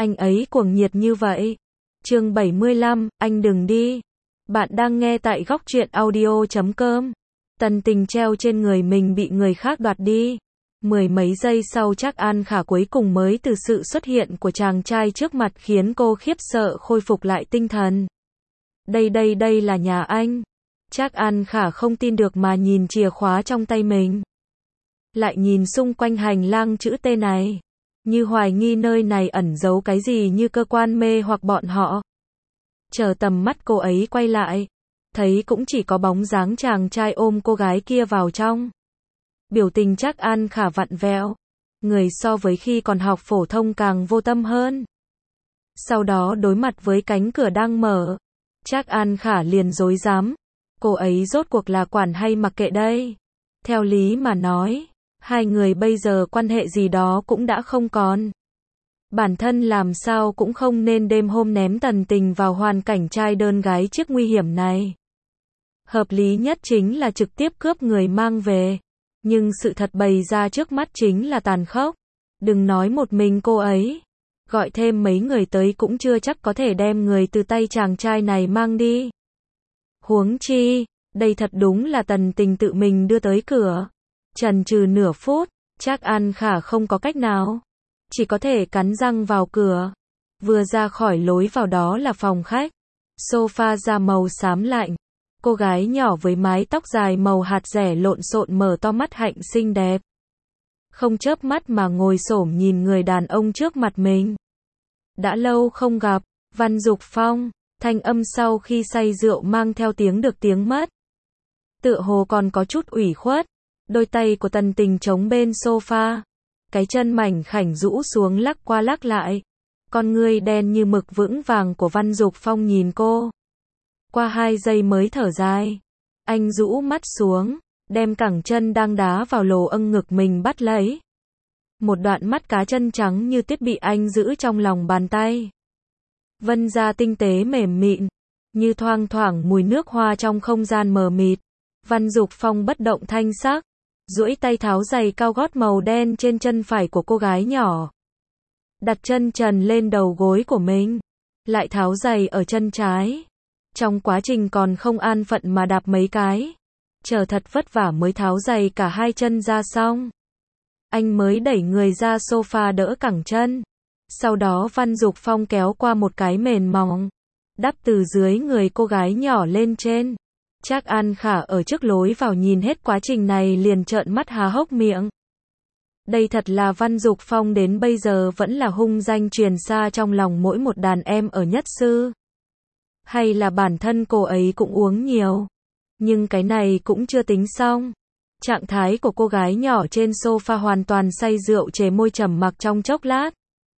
Anh ấy cuồng nhiệt như vậy. Chương 75, anh đừng đi. Bạn đang nghe tại góc truyện audio.com. Tần Tình treo trên người mình bị người khác đoạt đi. Mười mấy giây sau Trác An Khả cuối cùng mới từ sự xuất hiện của chàng trai trước mặt khiến cô khiếp sợ khôi phục lại tinh thần. Đây là nhà anh. Trác An Khả không tin được mà nhìn chìa khóa trong tay mình. Lại nhìn xung quanh hành lang chữ T này. Như hoài nghi nơi này ẩn giấu cái gì như cơ quan mê hoặc bọn họ. Chờ tầm mắt cô ấy quay lại. Thấy cũng chỉ có bóng dáng chàng trai ôm cô gái kia vào trong. Biểu tình Trác An Khả vặn vẹo. Người so với khi còn học phổ thông càng vô tâm hơn. Sau đó đối mặt với cánh cửa đang mở. Trác An Khả liền rối rắm. Cô ấy rốt cuộc là quản hay mặc kệ đây? Theo lý mà nói, hai người bây giờ quan hệ gì đó cũng đã không còn. Bản thân làm sao cũng không nên đêm hôm ném Tần Tình vào hoàn cảnh trai đơn gái chiếc nguy hiểm này. Hợp lý nhất chính là trực tiếp cướp người mang về. Nhưng sự thật bày ra trước mắt chính là tàn khốc. Đừng nói một mình cô ấy. Gọi thêm mấy người tới cũng chưa chắc có thể đem người từ tay chàng trai này mang đi. Huống chi, đây thật đúng là Tần Tình tự mình đưa tới cửa. Chần chừ nửa phút, Trác An Khả không có cách nào. Chỉ có thể cắn răng vào cửa. Vừa ra khỏi lối vào đó là phòng khách. Sofa da màu xám lạnh. Cô gái nhỏ với mái tóc dài màu hạt rẻ lộn xộn mở to mắt hạnh xinh đẹp. Không chớp mắt mà ngồi xổm nhìn người đàn ông trước mặt mình. Đã lâu không gặp, Văn Dục Phong. Thanh âm sau khi say rượu mang theo tiếng được tiếng mất. Tựa hồ còn có chút ủy khuất. Đôi tay của Tần Tình chống bên sofa. Cái chân mảnh khảnh rũ xuống lắc qua lắc lại. Con ngươi đen như mực vững vàng của Văn Dục Phong nhìn cô. Qua 2 giây mới thở dài. Anh rũ mắt xuống, đem cẳng chân đang đá vào lồ âng ngực mình bắt lấy. Một đoạn mắt cá chân trắng như tuyết bị anh giữ trong lòng bàn tay. Vân da tinh tế mềm mịn, như thoang thoảng mùi nước hoa trong không gian mờ mịt. Văn Dục Phong bất động thanh sắc, duỗi tay tháo giày cao gót màu đen trên chân phải của cô gái nhỏ. Đặt chân trần lên đầu gối của mình, lại tháo giày ở chân trái. Trong quá trình còn không an phận mà đạp mấy cái. Chờ thật vất vả mới tháo giày cả hai chân ra xong. Anh mới đẩy người ra sofa đỡ cẳng chân. Sau đó Văn Dục Phong kéo qua một cái mền mỏng, đắp từ dưới người cô gái nhỏ lên trên. Trác An Khả ở trước lối vào nhìn hết quá trình này liền trợn mắt há hốc miệng. Đây thật là Văn Dục Phong đến bây giờ vẫn là hung danh truyền xa trong lòng mỗi một đàn em ở nhất sư. Hay là bản thân cô ấy cũng uống nhiều. Nhưng cái này cũng chưa tính xong. Trạng thái của cô gái nhỏ trên sofa hoàn toàn say rượu chề môi trầm mặc trong chốc lát.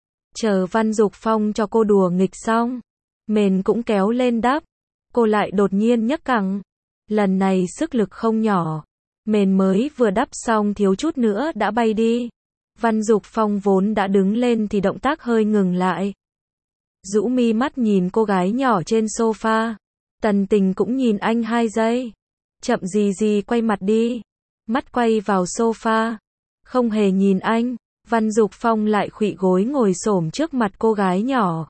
Chờ Văn Dục Phong cho cô đùa nghịch xong, mền cũng kéo lên đắp, cô lại đột nhiên nhấc cẳng. Lần này sức lực không nhỏ, mền mới vừa đắp xong thiếu chút nữa đã bay đi. Văn Dục Phong vốn đã đứng lên thì động tác hơi ngừng lại. Rũ mi mắt nhìn cô gái nhỏ trên sofa. Tần Tình cũng nhìn anh 2 giây. Chậm gì quay mặt đi. Mắt quay vào sofa. Không hề nhìn anh. Văn Dục Phong lại khuỵu gối ngồi xổm trước mặt cô gái nhỏ.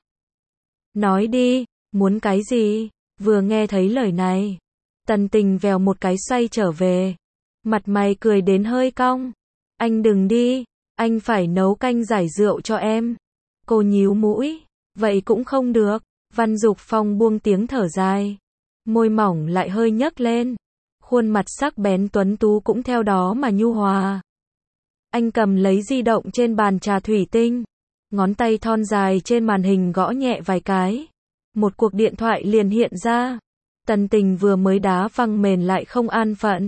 Nói đi, muốn cái gì? Vừa nghe thấy lời này, Tần Tình vèo một cái xoay trở về. Mặt mày cười đến hơi cong. Anh đừng đi, anh phải nấu canh giải rượu cho em. Cô nhíu mũi. Vậy cũng không được. Văn Dục Phong buông tiếng thở dài. Môi mỏng lại hơi nhấc lên. Khuôn mặt sắc bén tuấn tú cũng theo đó mà nhu hòa. Anh cầm lấy di động trên bàn trà thủy tinh. Ngón tay thon dài trên màn hình gõ nhẹ vài cái. Một cuộc điện thoại liền hiện ra. Tần Tình vừa mới đá văng mền lại không an phận.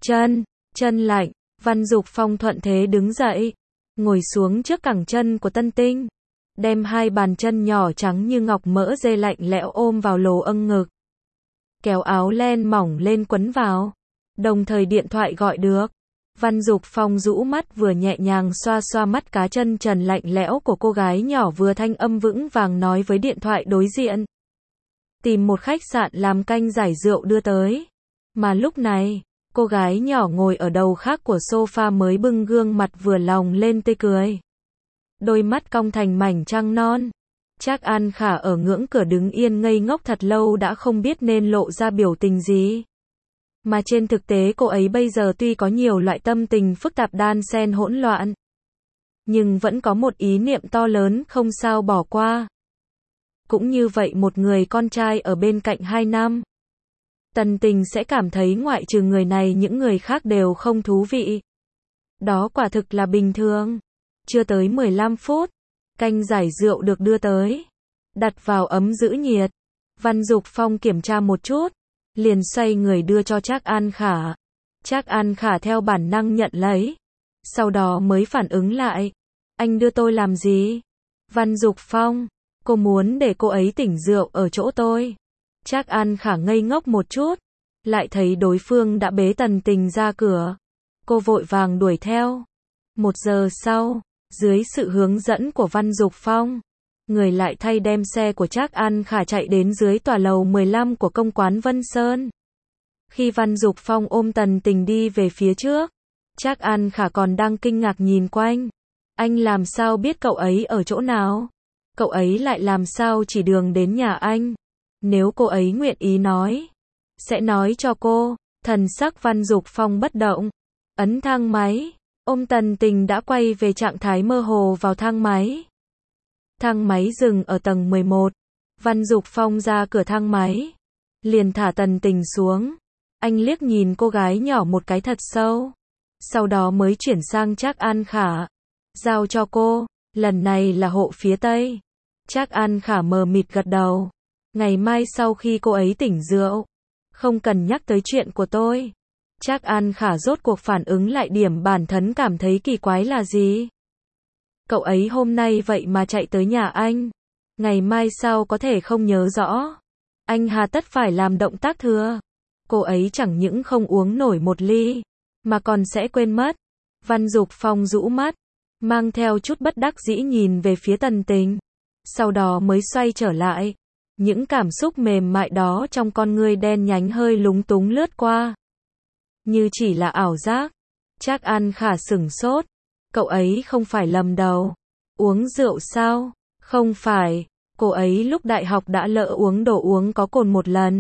Chân lạnh. Văn Dục Phong thuận thế đứng dậy. Ngồi xuống trước cẳng chân của Tân Tinh. Đem 2 bàn chân nhỏ trắng như ngọc mỡ dê lạnh lẽo ôm vào lồ âng ngực. Kéo áo len mỏng lên quấn vào. Đồng thời điện thoại gọi được. Văn Dục Phong rũ mắt vừa nhẹ nhàng xoa xoa mắt cá chân trần lạnh lẽo của cô gái nhỏ vừa thanh âm vững vàng nói với điện thoại đối diện. Tìm một khách sạn làm canh giải rượu đưa tới. Mà lúc này, cô gái nhỏ ngồi ở đầu khác của sofa mới bưng gương mặt vừa lòng lên tươi cười. Đôi mắt cong thành mảnh trăng non. Trác An Khả ở ngưỡng cửa đứng yên ngây ngốc thật lâu đã không biết nên lộ ra biểu tình gì. Mà trên thực tế cô ấy bây giờ tuy có nhiều loại tâm tình phức tạp đan xen hỗn loạn, nhưng vẫn có một ý niệm to lớn không sao bỏ qua. Cũng như vậy một người con trai ở bên cạnh 2 năm. Tần Tình sẽ cảm thấy ngoại trừ người này những người khác đều không thú vị. Đó quả thực là bình thường. Chưa tới 15 phút, canh giải rượu được đưa tới. Đặt vào ấm giữ nhiệt. Văn Dục Phong kiểm tra một chút, liền xoay người đưa cho Trác An Khả. Trác An Khả theo bản năng nhận lấy. Sau đó mới phản ứng lại. Anh đưa tôi làm gì? Văn Dục Phong, cô muốn để cô ấy tỉnh rượu ở chỗ tôi. Trác An Khả ngây ngốc một chút, lại thấy đối phương đã bế Tần Tình ra cửa. Cô vội vàng đuổi theo. 1 giờ sau, dưới sự hướng dẫn của Văn Dục Phong, người lại thay đem xe của Trác An Khả chạy đến dưới tòa lầu 15 của công quán Vân Sơn. Khi Văn Dục Phong ôm Tần Tình đi về phía trước, Trác An Khả còn đang kinh ngạc nhìn quanh. Anh làm sao biết cậu ấy ở chỗ nào? Cậu ấy lại làm sao chỉ đường đến nhà anh? Nếu cô ấy nguyện ý nói, sẽ nói cho cô. Thần sắc Văn Dục Phong bất động, ấn thang máy, ôm Tần Tình đã quay về trạng thái mơ hồ vào thang máy. Thang máy dừng ở tầng 11, Văn Dục Phong ra cửa thang máy, liền thả Tần Tình xuống. Anh liếc nhìn cô gái nhỏ một cái thật sâu, sau đó mới chuyển sang Trác An Khả. Giao cho cô, lần này là hộ phía Tây. Trác An Khả mờ mịt gật đầu. Ngày mai sau khi cô ấy tỉnh rượu, không cần nhắc tới chuyện của tôi. Trác An Khả rốt cuộc phản ứng lại điểm bản thân cảm thấy kỳ quái là gì. Cậu ấy hôm nay vậy mà chạy tới nhà anh. Ngày mai sao có thể không nhớ rõ. Anh hà tất phải làm động tác thừa. Cô ấy chẳng những không uống nổi một ly, mà còn sẽ quên mất. Văn Dục Phong rũ mắt, mang theo chút bất đắc dĩ nhìn về phía Tần Tình. Sau đó mới xoay trở lại. Những cảm xúc mềm mại đó trong con ngươi đen nhánh hơi lúng túng lướt qua. Như chỉ là ảo giác. Trác An Khả sửng sốt. Cậu ấy không phải lầm đầu. Uống rượu sao? Không phải. Cô ấy lúc đại học đã lỡ uống đồ uống có cồn một lần.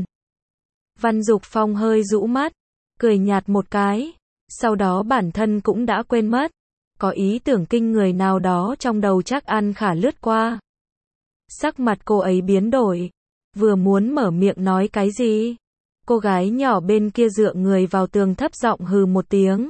Văn Dục Phong hơi rũ mắt, cười nhạt một cái. Sau đó bản thân cũng đã quên mất. Có ý tưởng kinh người nào đó trong đầu Trác An Khả lướt qua. Sắc mặt cô ấy biến đổi. Vừa muốn mở miệng nói cái gì, cô gái nhỏ bên kia dựa người vào tường thấp giọng hừ một tiếng.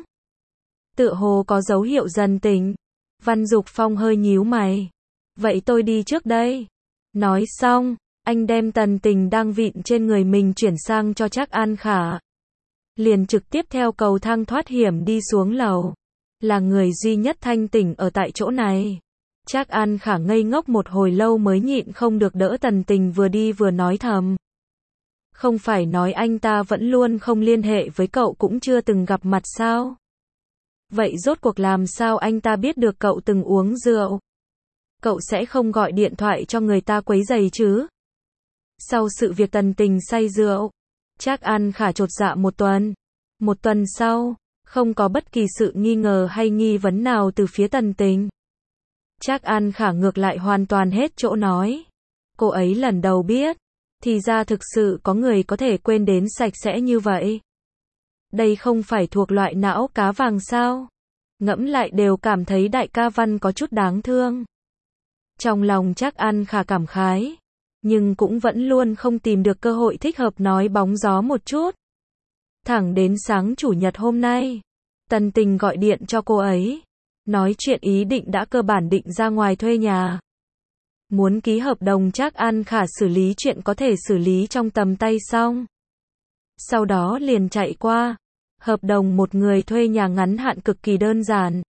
Tựa hồ có dấu hiệu dần tỉnh. Văn Dục Phong hơi nhíu mày. Vậy tôi đi trước đây. Nói xong, anh đem Tần Tình đang vịn trên người mình chuyển sang cho Trác An Khả. Liền trực tiếp theo cầu thang thoát hiểm đi xuống lầu. Là người duy nhất thanh tỉnh ở tại chỗ này. Trác An Khả ngây ngốc một hồi lâu mới nhịn không được đỡ Tần Tình vừa đi vừa nói thầm. Không phải nói anh ta vẫn luôn không liên hệ với cậu cũng chưa từng gặp mặt sao? Vậy rốt cuộc làm sao anh ta biết được cậu từng uống rượu? Cậu sẽ không gọi điện thoại cho người ta quấy rầy chứ? Sau sự việc Tần Tình say rượu, Trác An Khả chột dạ một tuần. Một tuần sau, không có bất kỳ sự nghi ngờ hay nghi vấn nào từ phía Tần Tình. Trác An Khả ngược lại hoàn toàn hết chỗ nói. Cô ấy lần đầu biết, thì ra thực sự có người có thể quên đến sạch sẽ như vậy. Đây không phải thuộc loại não cá vàng sao? Ngẫm lại đều cảm thấy đại ca Văn có chút đáng thương. Trong lòng Trác An Khả cảm khái, nhưng cũng vẫn luôn không tìm được cơ hội thích hợp nói bóng gió một chút. Thẳng đến sáng chủ nhật hôm nay, Tần Tình gọi điện cho cô ấy. Nói chuyện ý định đã cơ bản định ra ngoài thuê nhà. Muốn ký hợp đồng Trác An Khả xử lý chuyện có thể xử lý trong tầm tay xong. Sau đó liền chạy qua. Hợp đồng một người thuê nhà ngắn hạn cực kỳ đơn giản.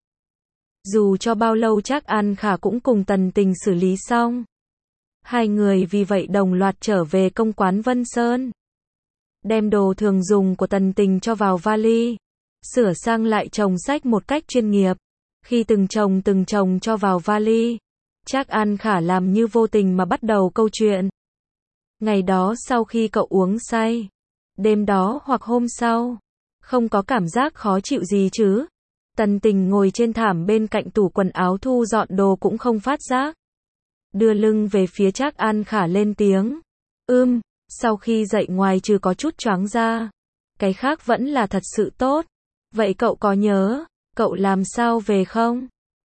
Dù cho bao lâu Trác An Khả cũng cùng Tần Tình xử lý xong. Hai người vì vậy đồng loạt trở về công quán Vân Sơn. Đem đồ thường dùng của Tần Tình cho vào vali. Sửa sang lại chồng sách một cách chuyên nghiệp. Khi từng chồng cho vào vali, Trác An Khả làm như vô tình mà bắt đầu câu chuyện. Ngày đó sau khi cậu uống say, đêm đó hoặc hôm sau, không có cảm giác khó chịu gì chứ? Tần Tình ngồi trên thảm bên cạnh tủ quần áo thu dọn đồ cũng không phát giác. đưa lưng về phía Trác An Khả lên tiếng. Sau khi dậy ngoài trừ có chút choáng ra, cái khác vẫn là thật sự tốt. Vậy cậu có nhớ, cậu làm sao về không?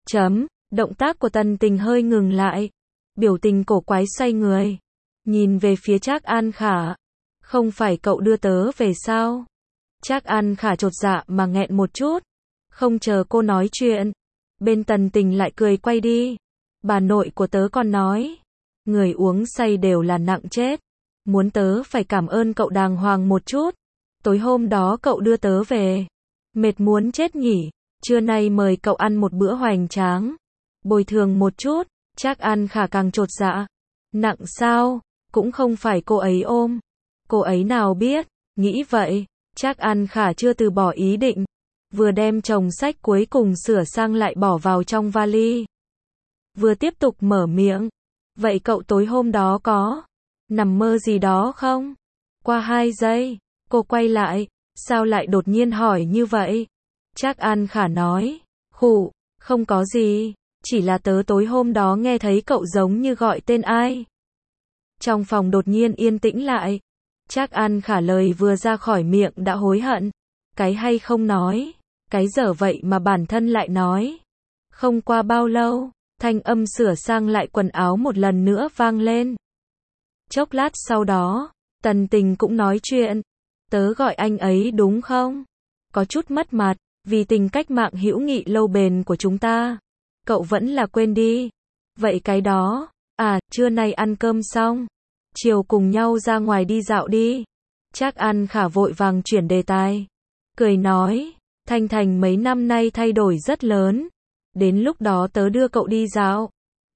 Động tác của Tần Tình hơi ngừng lại. Biểu tình cổ quái xoay người. Nhìn về phía Trác An Khả. Không phải cậu đưa tớ về sao? Trác An Khả chột dạ mà nghẹn một chút. Không chờ cô nói chuyện. Bên Tần Tình lại cười quay đi. Bà nội của tớ còn nói. Người uống say đều là nặng chết. Muốn tớ phải cảm ơn cậu đàng hoàng một chút. Tối hôm đó cậu đưa tớ về. Mệt muốn chết nhỉ. Trưa nay mời cậu ăn một bữa hoành tráng. Bồi thường một chút. Trác An Khả càng chột dạ. Nặng sao? Cũng không phải cô ấy ôm. Cô ấy nào biết. Nghĩ vậy. Trác An Khả chưa từ bỏ ý định. Vừa đem chồng sách cuối cùng sửa sang lại bỏ vào trong vali. Vừa tiếp tục mở miệng. Vậy cậu tối hôm đó có nằm mơ gì đó không? Qua 2 giây, cô quay lại. Sao lại đột nhiên hỏi như vậy? Trác An Khả nói. Khụ, không có gì. Chỉ là tớ tối hôm đó nghe thấy cậu giống như gọi tên ai. Trong phòng đột nhiên yên tĩnh lại. Trác An Khả lời vừa ra khỏi miệng đã hối hận. Cái hay không nói. Cái dở vậy mà bản thân lại nói. Không qua bao lâu, thanh âm sửa sang lại quần áo một lần nữa vang lên. Chốc lát sau đó, Tần Tình cũng nói chuyện. Tớ gọi anh ấy đúng không? Có chút mất mặt, vì tình cách mạng hữu nghị lâu bền của chúng ta. Cậu vẫn là quên đi. Vậy cái đó, trưa nay ăn cơm xong. Chiều cùng nhau ra ngoài đi dạo đi. Trác An Khả vội vàng chuyển đề tài. Cười nói, Thanh Thành mấy năm nay thay đổi rất lớn. Đến lúc đó tớ đưa cậu đi dạo.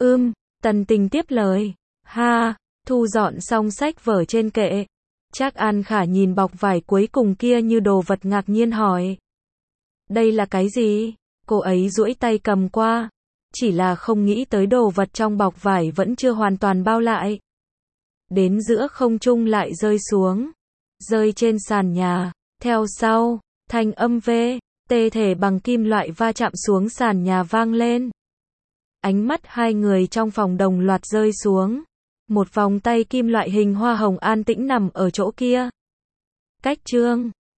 Tần Tình tiếp lời. Thu dọn xong sách vở trên kệ. Trác An Khả nhìn bọc vải cuối cùng kia như đồ vật ngạc nhiên hỏi. Đây là cái gì? Cô ấy duỗi tay cầm qua. Chỉ là không nghĩ tới đồ vật trong bọc vải vẫn chưa hoàn toàn bao lại. Đến giữa không trung lại rơi xuống. Rơi trên sàn nhà. Theo sau, thanh âm tê thể bằng kim loại va chạm xuống sàn nhà vang lên. Ánh mắt hai người trong phòng đồng loạt rơi xuống. Một vòng tay kim loại hình hoa hồng an tĩnh nằm ở chỗ kia. Cách chương